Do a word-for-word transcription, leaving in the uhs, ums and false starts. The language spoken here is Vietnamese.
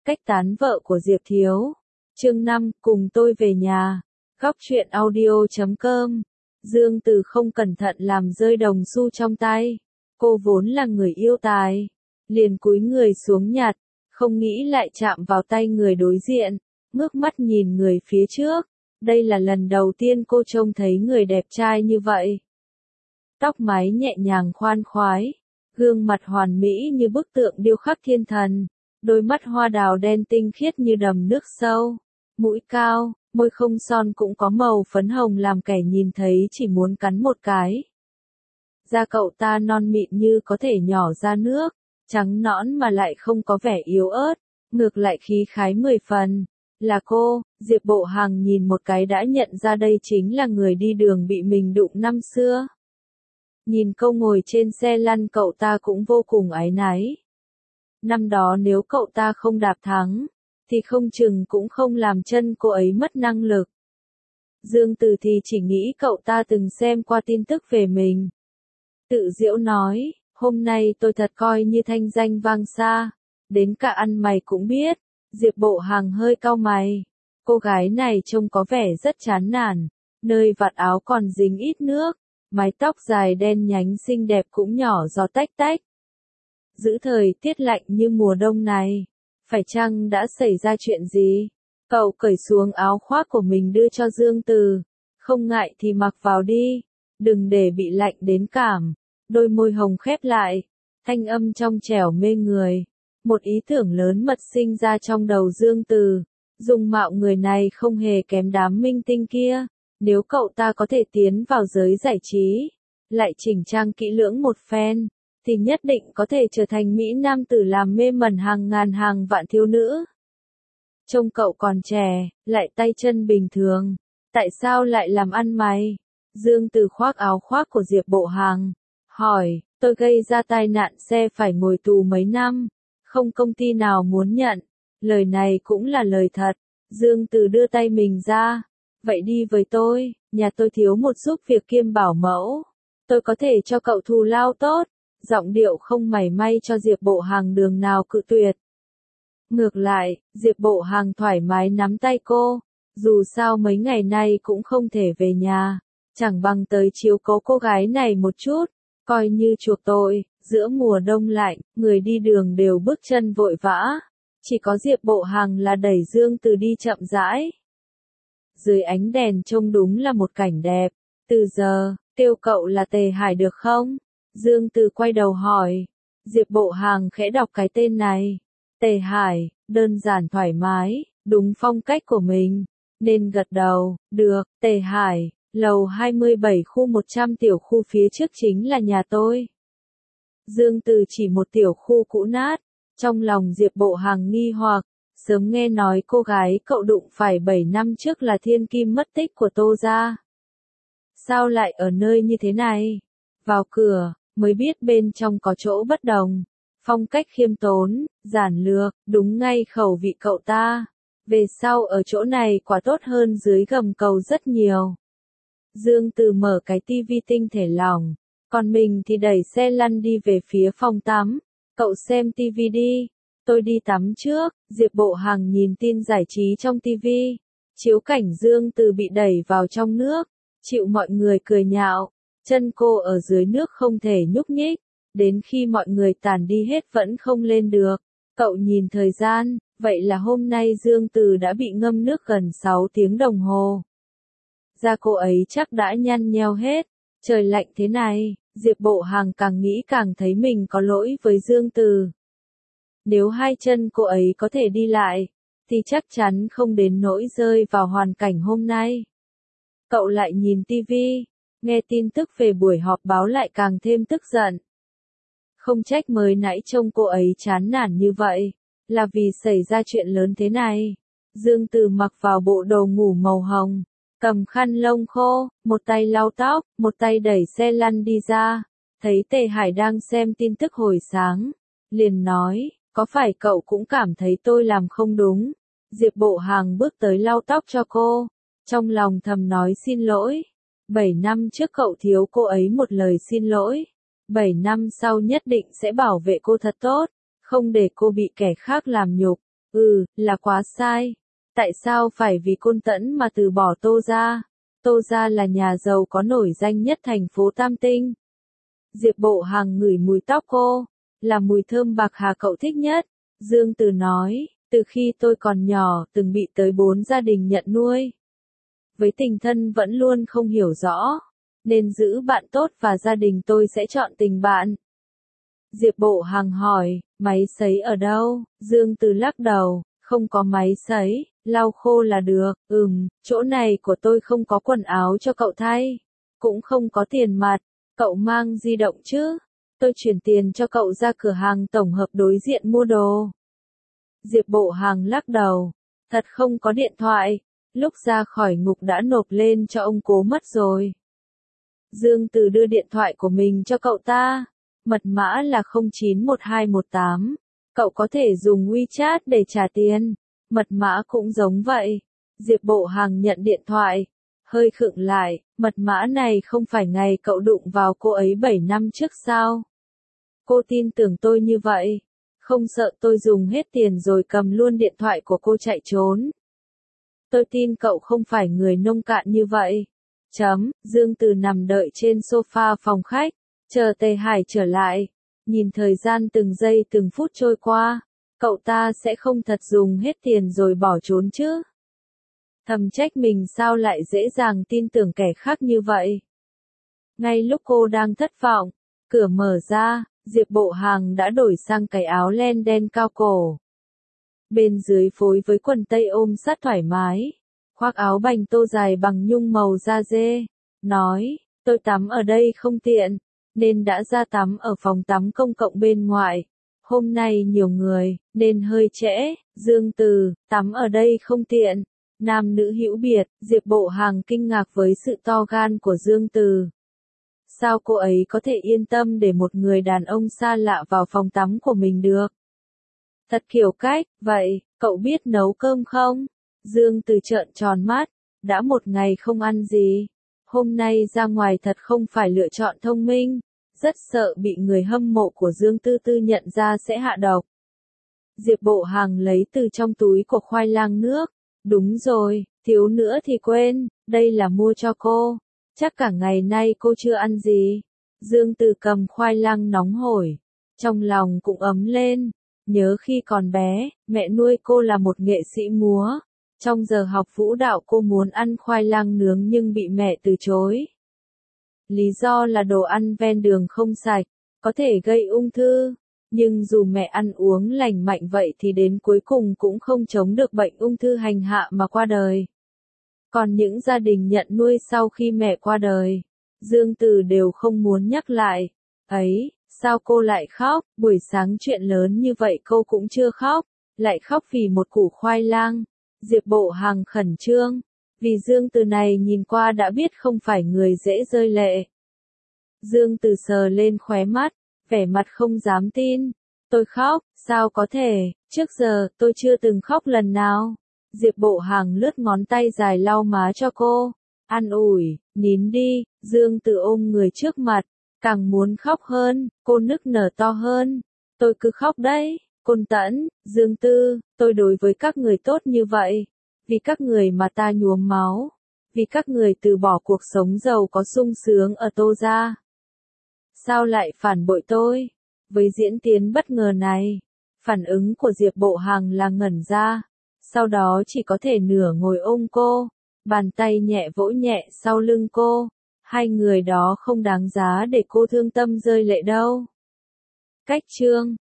Cách tán vợ của Diệp Thiếu. Chương năm, cùng tôi về nhà. Góc truyện audio chấm com. Dương Từ không cẩn thận làm rơi đồng xu trong tay. Cô vốn là người yêu tài, liền cúi người xuống nhặt, không nghĩ lại chạm vào tay người đối diện, ngước mắt nhìn người phía trước. Đây là lần đầu tiên cô trông thấy người đẹp trai như vậy. Tóc mái nhẹ nhàng khoan khoái, gương mặt hoàn mỹ như bức tượng điêu khắc thiên thần, đôi mắt hoa đào đen tinh khiết như đầm nước sâu, mũi cao, môi không son cũng có màu phấn hồng làm kẻ nhìn thấy chỉ muốn cắn một cái. Da cậu ta non mịn như có thể nhỏ ra nước, trắng nõn mà lại không có vẻ yếu ớt, ngược lại khí khái mười phần. Là cô, Diệp Bộ Hằng nhìn một cái đã nhận ra đây chính là người đi đường bị mình đụng năm xưa. Nhìn câu ngồi trên xe lăn cậu ta cũng vô cùng áy náy. Năm đó nếu cậu ta không đạp thắng, thì không chừng cũng không làm chân cô ấy mất năng lực. Dương Từ thì chỉ nghĩ cậu ta từng xem qua tin tức về mình. Tự giễu nói, hôm nay tôi thật coi như thanh danh vang xa, đến cả ăn mày cũng biết. Diệp Bộ Hằng hơi cau mày, cô gái này trông có vẻ rất chán nản, nơi vạt áo còn dính ít nước, mái tóc dài đen nhánh xinh đẹp cũng nhỏ gió tách tách. Giữ thời tiết lạnh như mùa đông này, phải chăng đã xảy ra chuyện gì? Cậu cởi xuống áo khoác của mình đưa cho Dương Từ, không ngại thì mặc vào đi, đừng để bị lạnh đến cảm. Đôi môi hồng khép lại, thanh âm trong trẻo mê người. Một ý tưởng lớn mật sinh ra trong đầu Dương Từ, dung mạo người này không hề kém đám minh tinh kia, nếu cậu ta có thể tiến vào giới giải trí, lại chỉnh trang kỹ lưỡng một phen, thì nhất định có thể trở thành mỹ nam tử làm mê mẩn hàng ngàn hàng vạn thiếu nữ. Trông cậu còn trẻ, lại tay chân bình thường, tại sao lại làm ăn mày? Dương Từ khoác áo khoác của Diệp Bộ Hằng, hỏi, tôi gây ra tai nạn xe phải ngồi tù mấy năm. Không công ty nào muốn nhận, lời này cũng là lời thật. Dương Từ đưa tay mình ra, vậy đi với tôi, nhà tôi thiếu một giúp việc kiêm bảo mẫu, tôi có thể cho cậu thù lao tốt. Giọng điệu không mảy may cho Diệp Bộ Hằng đường nào cự tuyệt. Ngược lại, Diệp Bộ Hằng thoải mái nắm tay cô, dù sao mấy ngày nay cũng không thể về nhà, chẳng bằng tới chiếu cố cô gái này một chút, coi như chuộc tội. Giữa mùa đông lạnh, người đi đường đều bước chân vội vã, chỉ có Diệp Bộ Hằng là đẩy Dương Từ đi chậm rãi. Dưới ánh đèn trông đúng là một cảnh đẹp. Từ giờ, kêu cậu là Tề Hải được không? Dương Từ quay đầu hỏi. Diệp Bộ Hằng khẽ đọc cái tên này. Tề Hải, đơn giản thoải mái, đúng phong cách của mình, nên gật đầu. Được, Tề Hải, lầu hai mươi bảy khu một trăm tiểu khu phía trước chính là nhà tôi. Dương Từ chỉ một tiểu khu cũ nát, trong lòng Diệp Bộ Hằng nghi hoặc, sớm nghe nói cô gái cậu đụng phải bảy năm trước là thiên kim mất tích của Tô gia. Sao lại ở nơi như thế này? Vào cửa, mới biết bên trong có chỗ bất đồng, phong cách khiêm tốn, giản lược, đúng ngay khẩu vị cậu ta. Về sau ở chỗ này quả tốt hơn dưới gầm cầu rất nhiều. Dương Từ mở cái tivi tinh thể lỏng. Còn mình thì đẩy xe lăn đi về phía phòng tắm. Cậu xem tivi đi, tôi đi tắm trước. Diệp Bộ Hằng nhìn tin giải trí trong tivi. Chiếu cảnh Dương Từ bị đẩy vào trong nước, chịu mọi người cười nhạo. Chân cô ở dưới nước không thể nhúc nhích, đến khi mọi người tản đi hết vẫn không lên được. Cậu nhìn thời gian, vậy là hôm nay Dương Từ đã bị ngâm nước gần sáu tiếng đồng hồ. Da cô ấy chắc đã nhăn nheo hết. Trời lạnh thế này, Diệp Bộ Hằng càng nghĩ càng thấy mình có lỗi với Dương Từ. Nếu hai chân cô ấy có thể đi lại, thì chắc chắn không đến nỗi rơi vào hoàn cảnh hôm nay. Cậu lại nhìn tivi, nghe tin tức về buổi họp báo lại càng thêm tức giận. Không trách mới nãy trông cô ấy chán nản như vậy, là vì xảy ra chuyện lớn thế này. Dương Từ mặc vào bộ đồ ngủ màu hồng, cầm khăn lông khô, một tay lau tóc, một tay đẩy xe lăn đi ra, thấy Tề Hải đang xem tin tức hồi sáng, liền nói, có phải cậu cũng cảm thấy tôi làm không đúng? Diệp Bộ Hằng bước tới lau tóc cho cô, trong lòng thầm nói xin lỗi. Bảy năm trước cậu thiếu cô ấy một lời xin lỗi, bảy năm sau nhất định sẽ bảo vệ cô thật tốt, không để cô bị kẻ khác làm nhục. Ừ, là quá sai. Tại sao phải vì Côn Tẫn mà từ bỏ Tô gia? Tô gia là nhà giàu có nổi danh nhất thành phố Tam Tinh. Diệp Bộ Hằng ngửi mùi tóc cô, là mùi thơm bạc hà cậu thích nhất. Dương Từ nói, từ khi tôi còn nhỏ, từng bị tới bốn gia đình nhận nuôi. Với tình thân vẫn luôn không hiểu rõ, nên giữ bạn tốt và gia đình tôi sẽ chọn tình bạn. Diệp Bộ Hằng hỏi, máy sấy ở đâu? Dương Từ lắc đầu, không có máy sấy, lau khô là được. Ừm, chỗ này của tôi không có quần áo cho cậu thay, cũng không có tiền mặt, cậu mang di động chứ? Tôi chuyển tiền cho cậu ra cửa hàng tổng hợp đối diện mua đồ. Diệp Bộ Hằng lắc đầu, thật không có điện thoại, lúc ra khỏi ngục đã nộp lên cho ông Cố mất rồi. Dương Từ đưa điện thoại của mình cho cậu ta, mật mã là không chín một hai một tám, cậu có thể dùng WeChat để trả tiền, mật mã cũng giống vậy. Diệp Bộ Hằng nhận điện thoại, hơi khựng lại, mật mã này không phải ngày cậu đụng vào cô ấy bảy năm trước sao? Cô tin tưởng tôi như vậy, không sợ tôi dùng hết tiền rồi cầm luôn điện thoại của cô chạy trốn. Tôi tin cậu không phải người nông cạn như vậy. Chấm, Dương Từ nằm đợi trên sofa phòng khách, chờ Tề Hải trở lại, nhìn thời gian từng giây từng phút trôi qua, cậu ta sẽ không thật dùng hết tiền rồi bỏ trốn chứ. Thầm trách mình sao lại dễ dàng tin tưởng kẻ khác như vậy. Ngay lúc cô đang thất vọng, cửa mở ra, Diệp Bộ Hằng đã đổi sang cái áo len đen cao cổ. Bên dưới phối với quần tây ôm sát thoải mái, khoác áo bành tô dài bằng nhung màu da dê, nói, tôi tắm ở đây không tiện, nên đã ra tắm ở phòng tắm công cộng bên ngoài. Hôm nay nhiều người, nên hơi trễ. Dương Từ, tắm ở đây không tiện. Nam nữ hữu biệt, Diệp Bộ Hằng kinh ngạc với sự to gan của Dương Từ. Sao cô ấy có thể yên tâm để một người đàn ông xa lạ vào phòng tắm của mình được? Thật kiểu cách, vậy, cậu biết nấu cơm không? Dương Từ trợn tròn mắt, đã một ngày không ăn gì. Hôm nay ra ngoài thật không phải lựa chọn thông minh, rất sợ bị người hâm mộ của Dương Tư Tư nhận ra sẽ hạ độc. Diệp Bộ Hằng lấy từ trong túi của khoai lang nước. Đúng rồi, thiếu nữa thì quên, đây là mua cho cô. Chắc cả ngày nay cô chưa ăn gì. Dương Từ cầm khoai lang nóng hổi, trong lòng cũng ấm lên. Nhớ khi còn bé, mẹ nuôi cô là một nghệ sĩ múa. Trong giờ học vũ đạo cô muốn ăn khoai lang nướng nhưng bị mẹ từ chối. Lý do là đồ ăn ven đường không sạch, có thể gây ung thư. Nhưng dù mẹ ăn uống lành mạnh vậy thì đến cuối cùng cũng không chống được bệnh ung thư hành hạ mà qua đời. Còn những gia đình nhận nuôi sau khi mẹ qua đời, Dương Từ đều không muốn nhắc lại. Ấy, sao cô lại khóc? Buổi sáng chuyện lớn như vậy cô cũng chưa khóc, lại khóc vì một củ khoai lang. Diệp Bộ Hằng khẩn trương, vì Dương Từ này nhìn qua đã biết không phải người dễ rơi lệ. Dương Từ sờ lên khóe mắt, vẻ mặt không dám tin. Tôi khóc, sao có thể, trước giờ tôi chưa từng khóc lần nào. Diệp Bộ Hằng lướt ngón tay dài lau má cho cô, an ủi, nín đi. Dương Từ ôm người trước mặt, càng muốn khóc hơn, cô nức nở to hơn. Tôi cứ khóc đấy, Côn Tẫn, Dương Tư, tôi đối với các người tốt như vậy, vì các người mà ta nhuốm máu, vì các người từ bỏ cuộc sống giàu có sung sướng ở Tô gia. Sao lại phản bội tôi? Với diễn tiến bất ngờ này, phản ứng của Diệp Bộ Hằng là ngẩn ra, sau đó chỉ có thể nửa ngồi ôm cô, bàn tay nhẹ vỗ nhẹ sau lưng cô. Hai người đó không đáng giá để cô thương tâm rơi lệ đâu. Cách chương